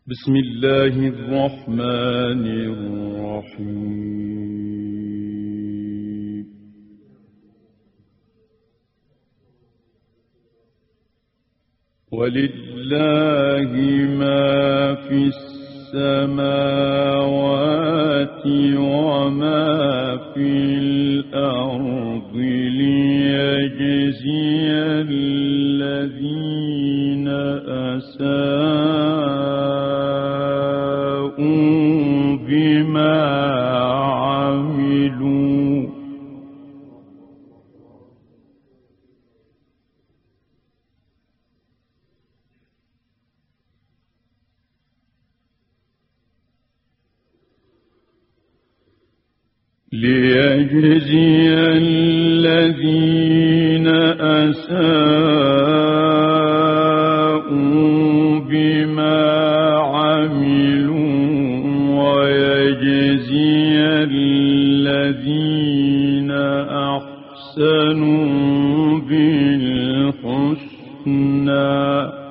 بسم الله الرحمن الرحيم. ولله ما في السماوات وما في الأرض ليجزي الذين أساءوا بما عملوا ويجزي الذين أحسنوا بالحسنى.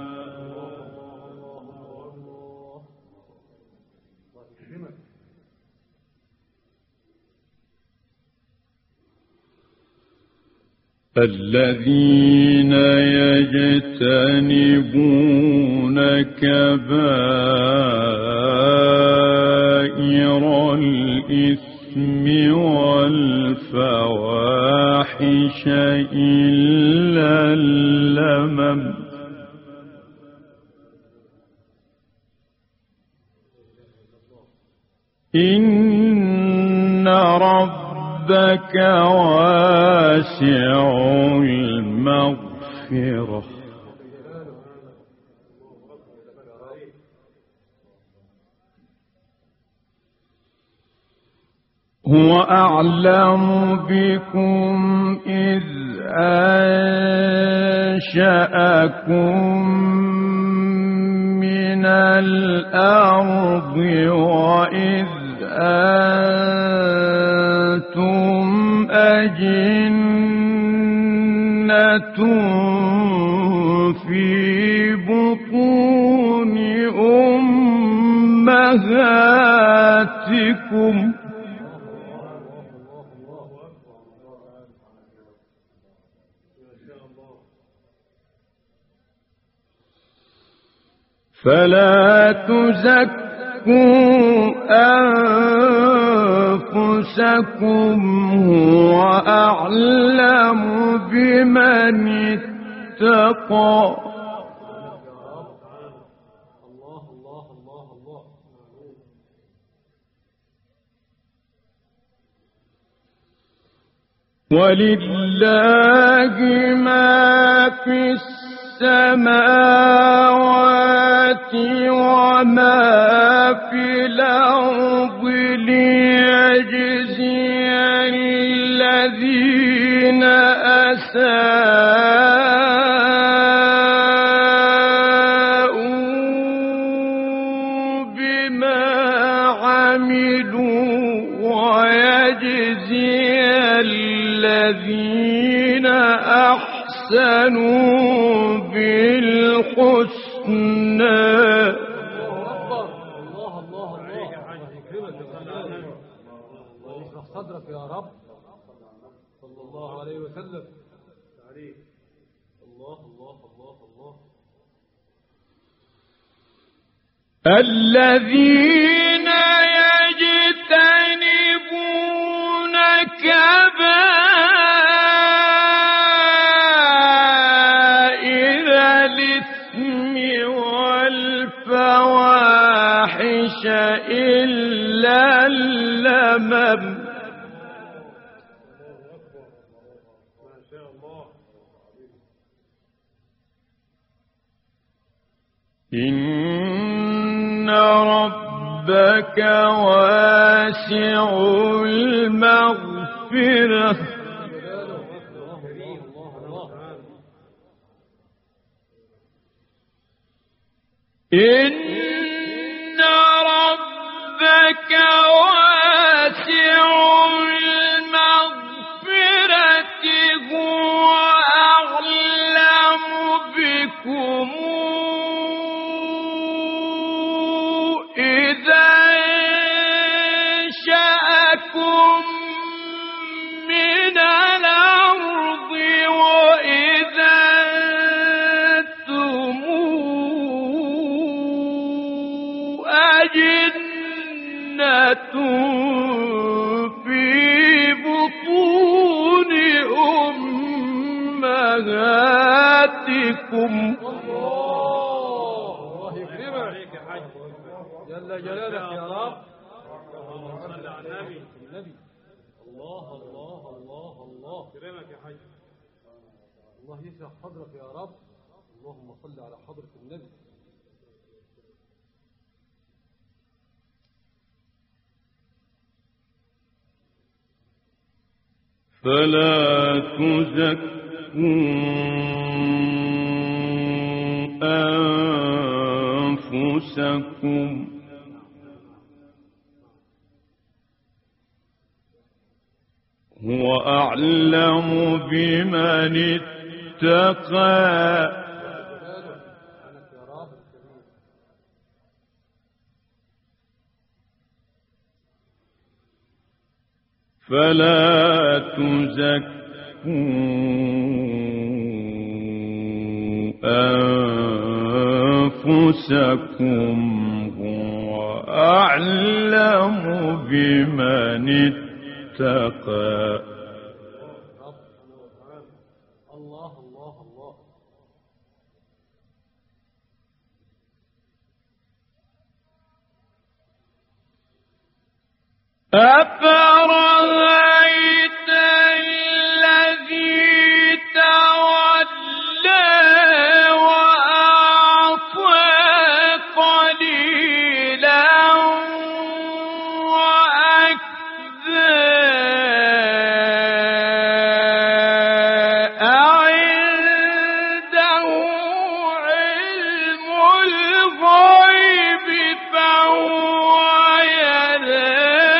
الذين يجتنبون كبائر الإثم والفواحش إلا اللمم إن ربك واسع المغفرة هو أعلم بكم إذ أنشأكم من الأرض وإذ أنتم أجنة في بطون أمهاتكم فلا تزكوا أنفسكم هو أعلم بمن اتقى ولله ما في السماوات وما في الأرض ليجزي الذين أساءوا بما عملوا ويجزي الذين أحسنوا بالحسنى. الله يشرح صدرك يا رب صلى الله عليه وسلم. الله الذين يجتنبون كبائر الإثم والفواحش إلا اللمم إن ربك واسع المغفرة إن ربك واسع المغفرة هو أعلم بكم أجنة في بطون أمهاتكم. الله يكرمك جل جلالك يا رب. اللهم صل على النبي. الله الله الله الله يكرمك يا حاج. الله يشرح صدرك يا رب. اللهم صل على حضرة النبي. فلا تزكوا أنفسكم هو أعلم بمن اتقى. فلا تزكوا أنفسكم هو أعلم بمن اتقى. الله الله الله. أفرأيت الذي تولى وأعطى قليلا وأكدى أعنده علم الغيب فهو يرى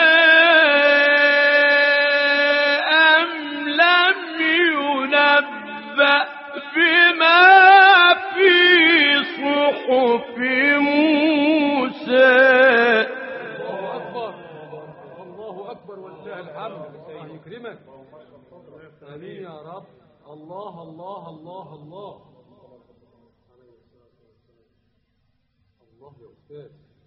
بما في صحف موسى. الله أكبر الله أكبر ولله الحمد. الله يكرمك. آمين يا رب. الله الله الله الله الله يا أستاذ.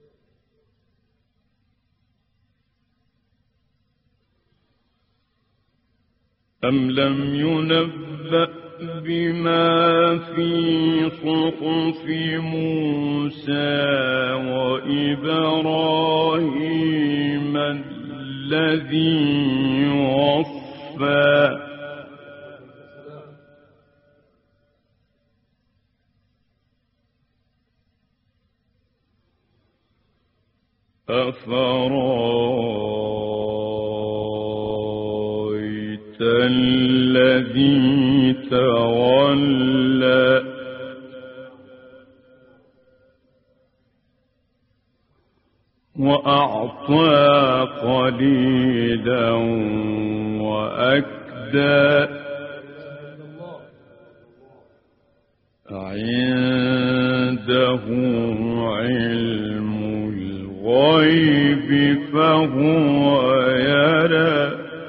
أم لم ينبأ بما في صحف موسى وإبراهيم الذي وفى. أفرأيت الذي تولى وأعطى قليلا وأكدى عنده علم الغيب فهو يرى.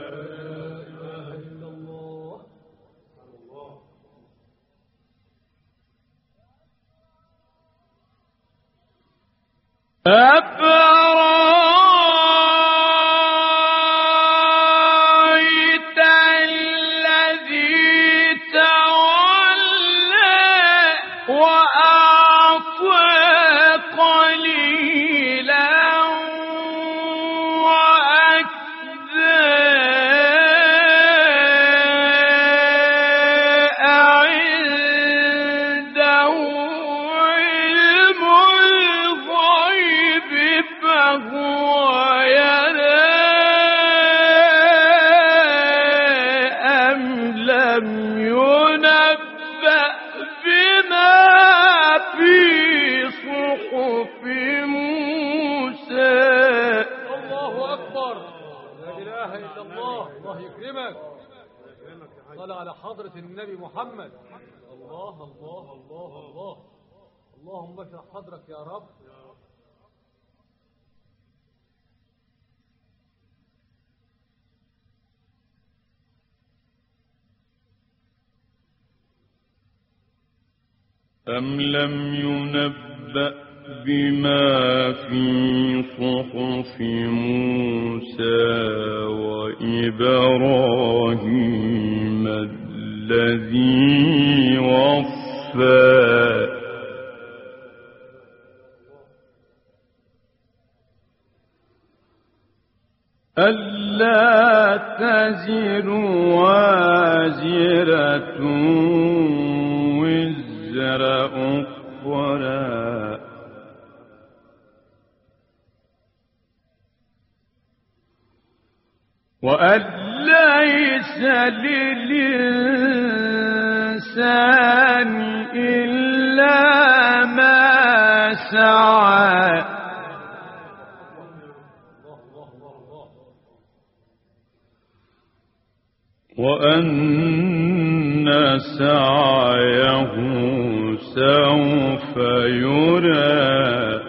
أفرأيت الذي تولى وأعطى قليلا وأكدى أعنده علم الغيب فهو يرى أم لم ينبأ بما في صحف موسى. الله أكبر. لا إله إلا الله. الله يكرمك. صل على حضرة النبي محمد. الله الله الله الله. اللهم اشرح صدرك يا رب. أم لم ينبأ بما في صحف موسى وإبراهيم الذي وفى ألا تزر وازرة وزر أخرى وأن ليس للإنسان إلا ما سعى وأن سعيه سوف يرى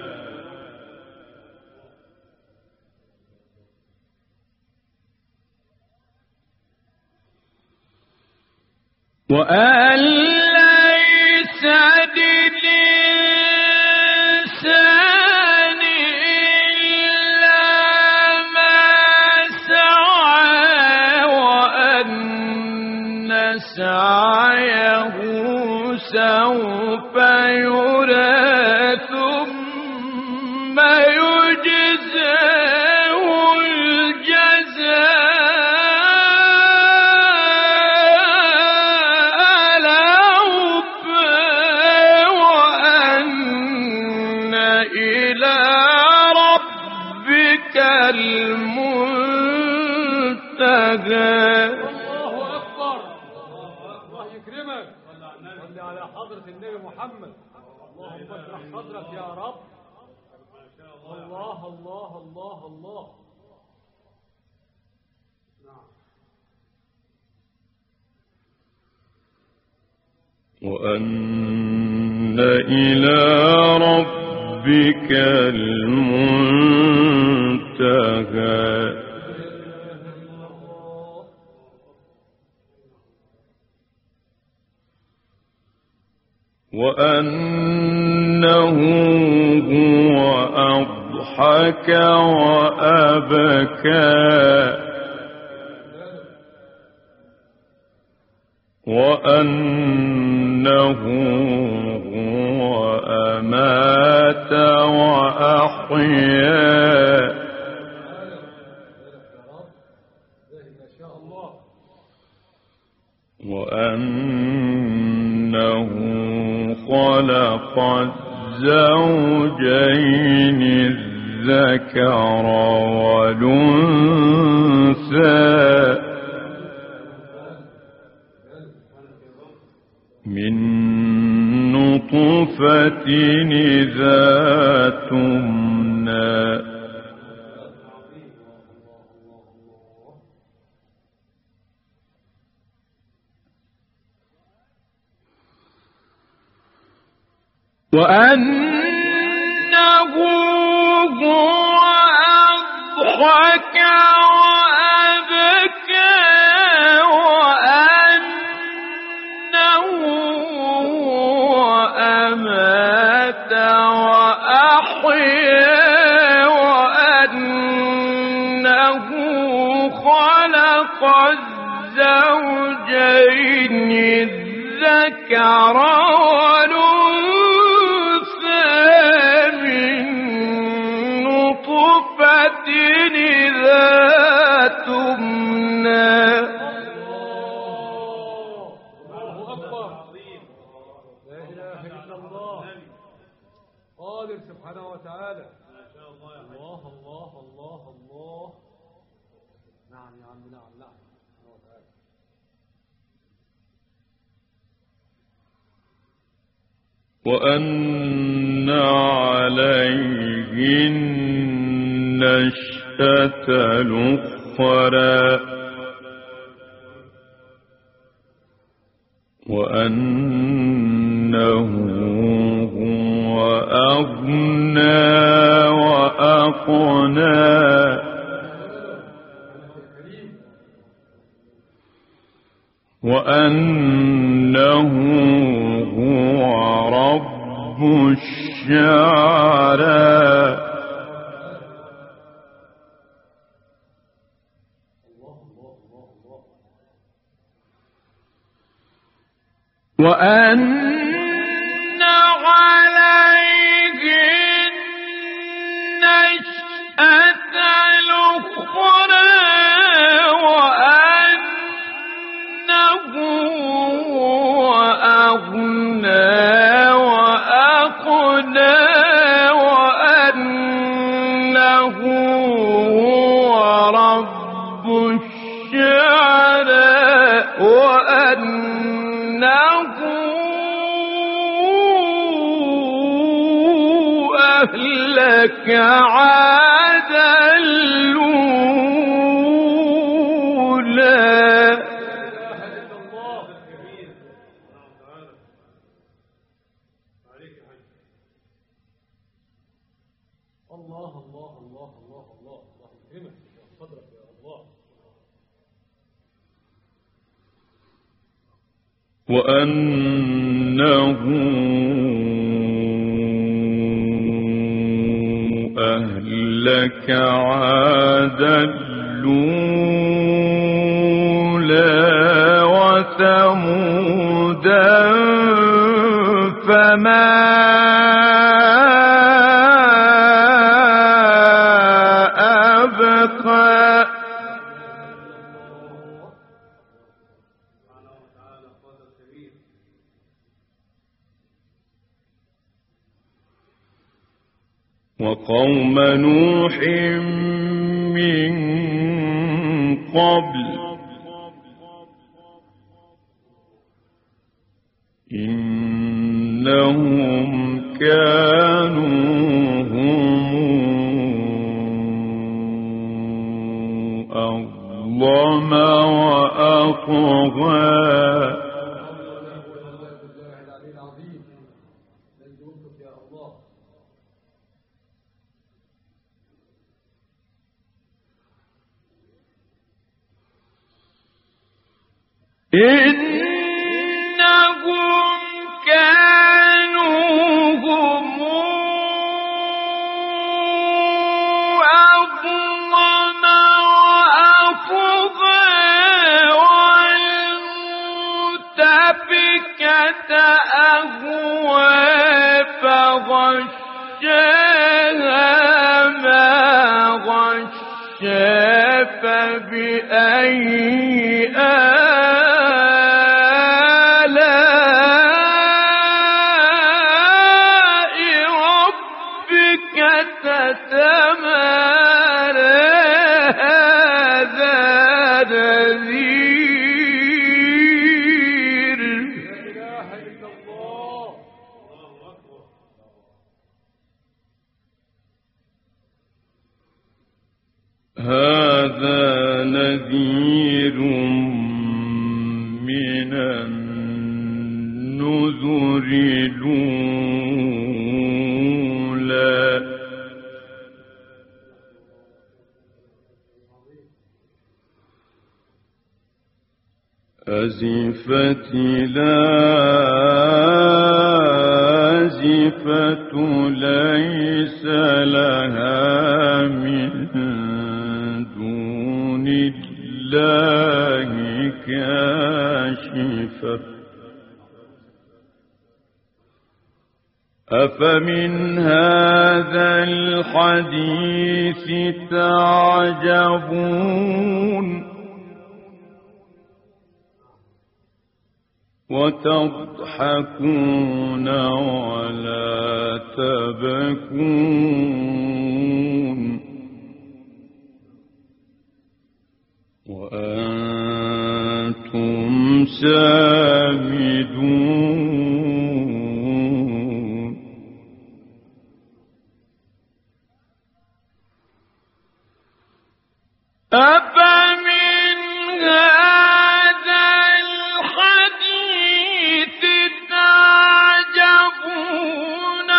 وأن ليس للإنسان إلا ما سعى وأن سعيه سوف يرى ثم يجزاه الجزاء الأوفى وأن إلى ربك المنتهى. على حضرة النبي محمد اللهم اشرح صدرك يا رب. الله الله الله الله. وأن إلى ربك المنتهى. وأنه هو أضحك وأبكى وأنه هو أمات وأحيا وأنه خلق الزوجين الذكر والأنثى من نطفة إذا تمنى وأنه هو أضحك وأبكى وأنه هو أمات وأحيا وأنه خلق الزوجين الذكر إذا تمنى. الله أكبر. لا إله إلا الله قادر سبحانه وتعالى. الله الله الله الله. نعم يا عم نعم نعم. وأن عليه النشأة الأخرى وأنه هو أغنى وأقنى وأنه هو رب الشعراء وأن عليه النشأة الأخرى وأنه هو أغنى وأقنى وأنه هو رب الشعراء وأنه أهلك عاد الأولى. الله الله الله الله الله الله يكرمك صدرك يا الله. وأنه أهلك عاد الأولى وثمودا فما أبقى. وقوم نوح من قبل إنهم كانوا هم أظلم وأطغى. إنهم كانوا هم أظلم وأطغى والمؤتفكة أهوى فغشاها ما غشا فبأي هذا نذير من النذر الأولى. أزفت لازفة ليس لها من دون الله كاشفة أفمن هذا الحديث تعجبون وتضحكون ولا تبكون وأنتم سامدون. أفمن هذا الحديث تعجبون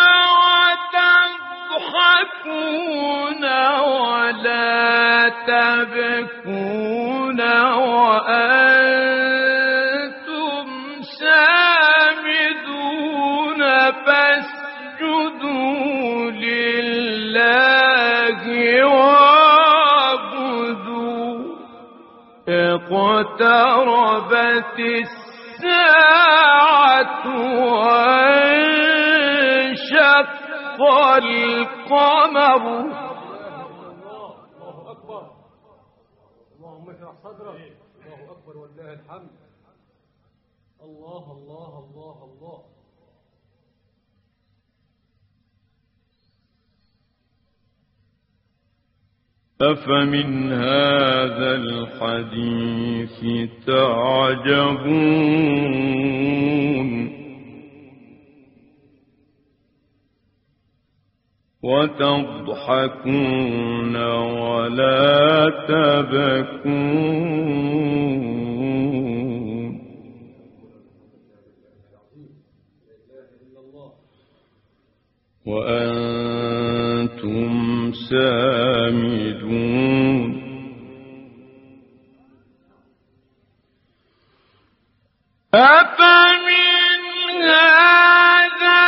وتضحكون ولا تبكون وأنتم سامدون فاستمعوا لله واعبدوا اقتربت الساعة وانشق القمر. الله أكبر. اللهم اشرح صدرك. الله أكبر ولله الحمد. الله الله الله الله. أفمن هذا الحديث تعجبون وتضحكون ولا تبكون وأنتم سامدون. أفمن هذا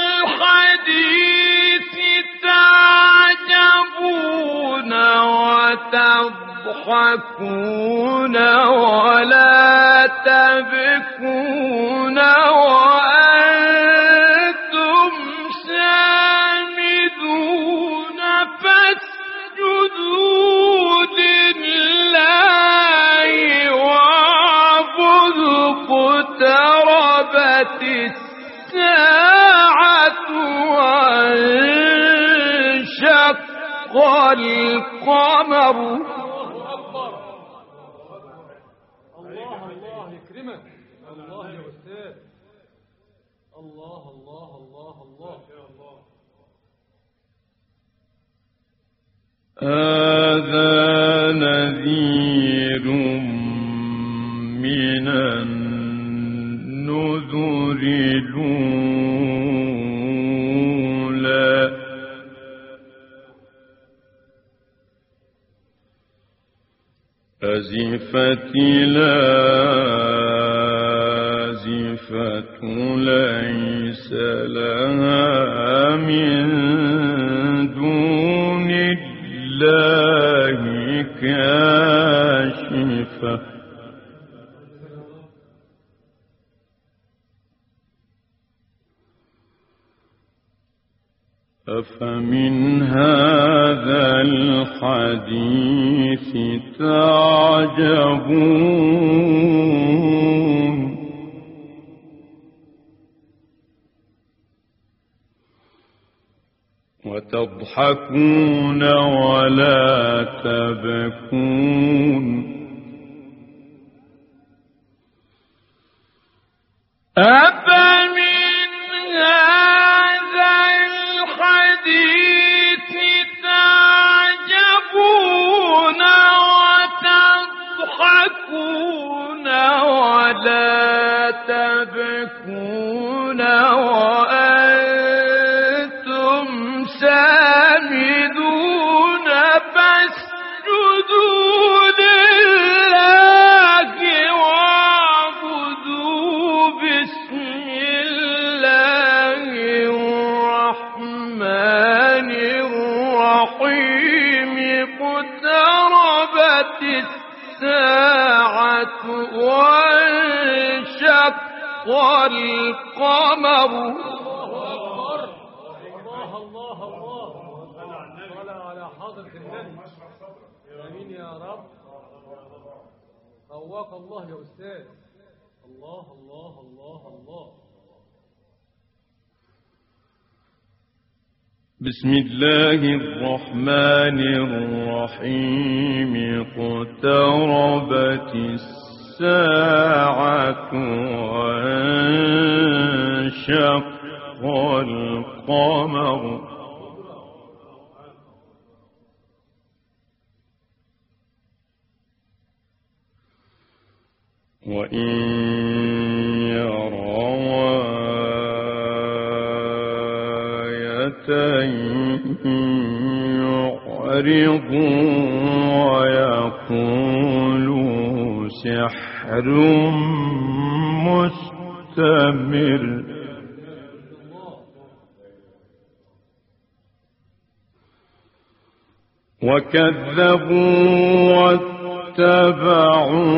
الحديث تعجبون وتضحكون ولا تبكون وأنتم سامدون فاسجدوا لله واعبدوا اقتربت الساعة وانشق القمر. الله الله يكرمك. الله يا أستاذ. الله الله الله الله. هذا نذير من النذر الأولى أزفت الآزفة ليس لها من دون الله كاشفة أفمن هذا الحديث تعجبون وتضحكون ولا تبكون أفمن هذا الحديث تعجبون وتضحكون ولا تبكون وأنتم سامدون فاسجدوا لله واعبدوا بسم الله الرحمن الرحيم اقتربت الساعة وانشق القمر. آمين يا رب. قواك الله يا أستاذ. الله الله الله الله. بسم الله الرحمن الرحيم اقتربت الساعة وانشق القمر وإن يروا آية يعرضوا ويقولوا سحر مستمر وكذبوا واتبعوا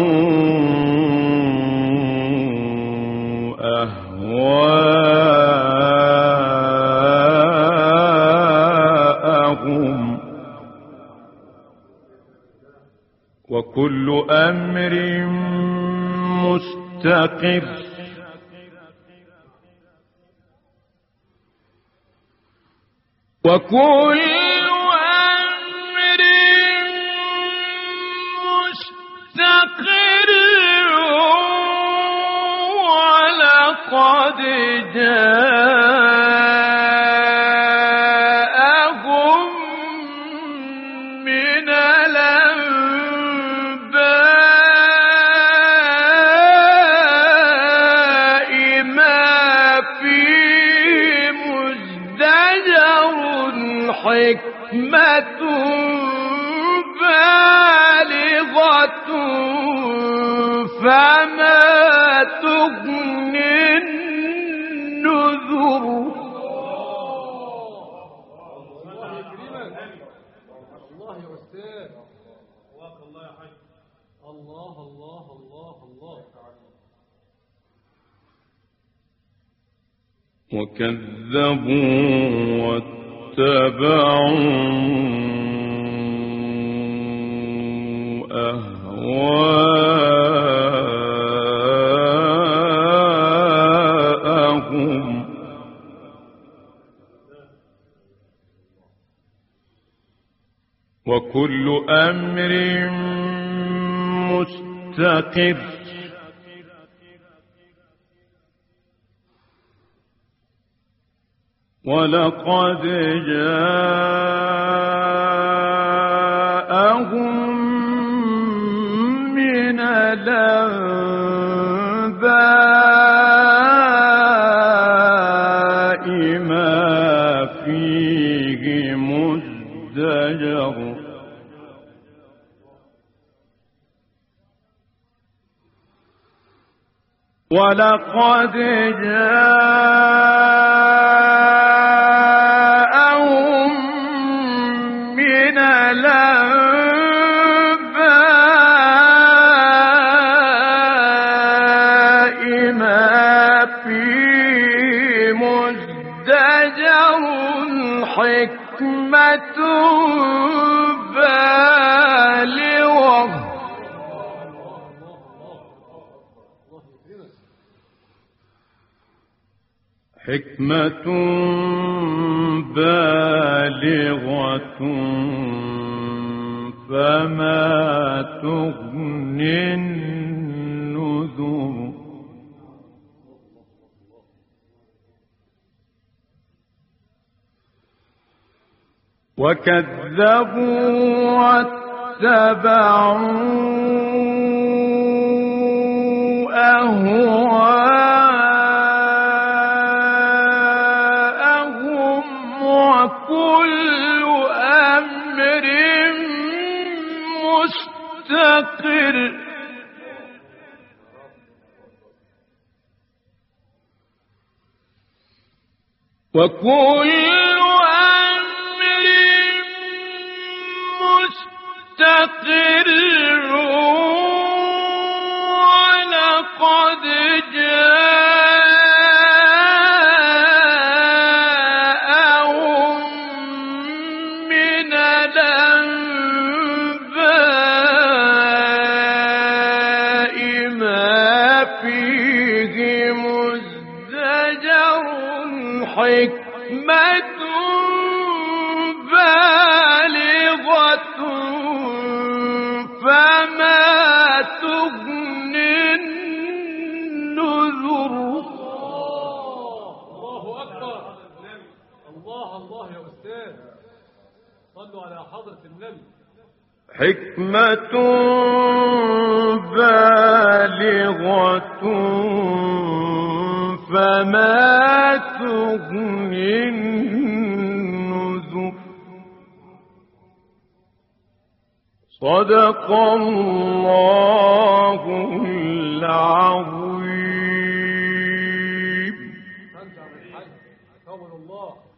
أهواءهم وكل أمر مستقر وكل أمر مستقر ولقد جاءهم من الأنباء ما فيه مزدجر حكمة بالغة فما تغني النذر. الله يكرمك. الله يا أستاذ. الله يا حاج. الله الله الله الله. وكذبوا واتبعوا أهواءهم وكل أمر مستقر ولقد جاءهم من الأنباء ما فيه مزدجر ولقد جاءهم من الأنباء ما فيه مزدجر حكمة بالغة حكمة بالغة فما تغني النذر. وكذبوا واتبعوا أهواءهم وكل أمر مستقر وكل أمر مستقر ولقد جاءهم من الأنباء ما فيه مزدجر حكمة بالغة فما تغني النذر. الله أكبر. الله الله يا أستاذ. صلوا على حضرة النبي. حكمة بالغة فما تغني النذر. صدق الله العظيم. أنت عبد الحاج. قول الله.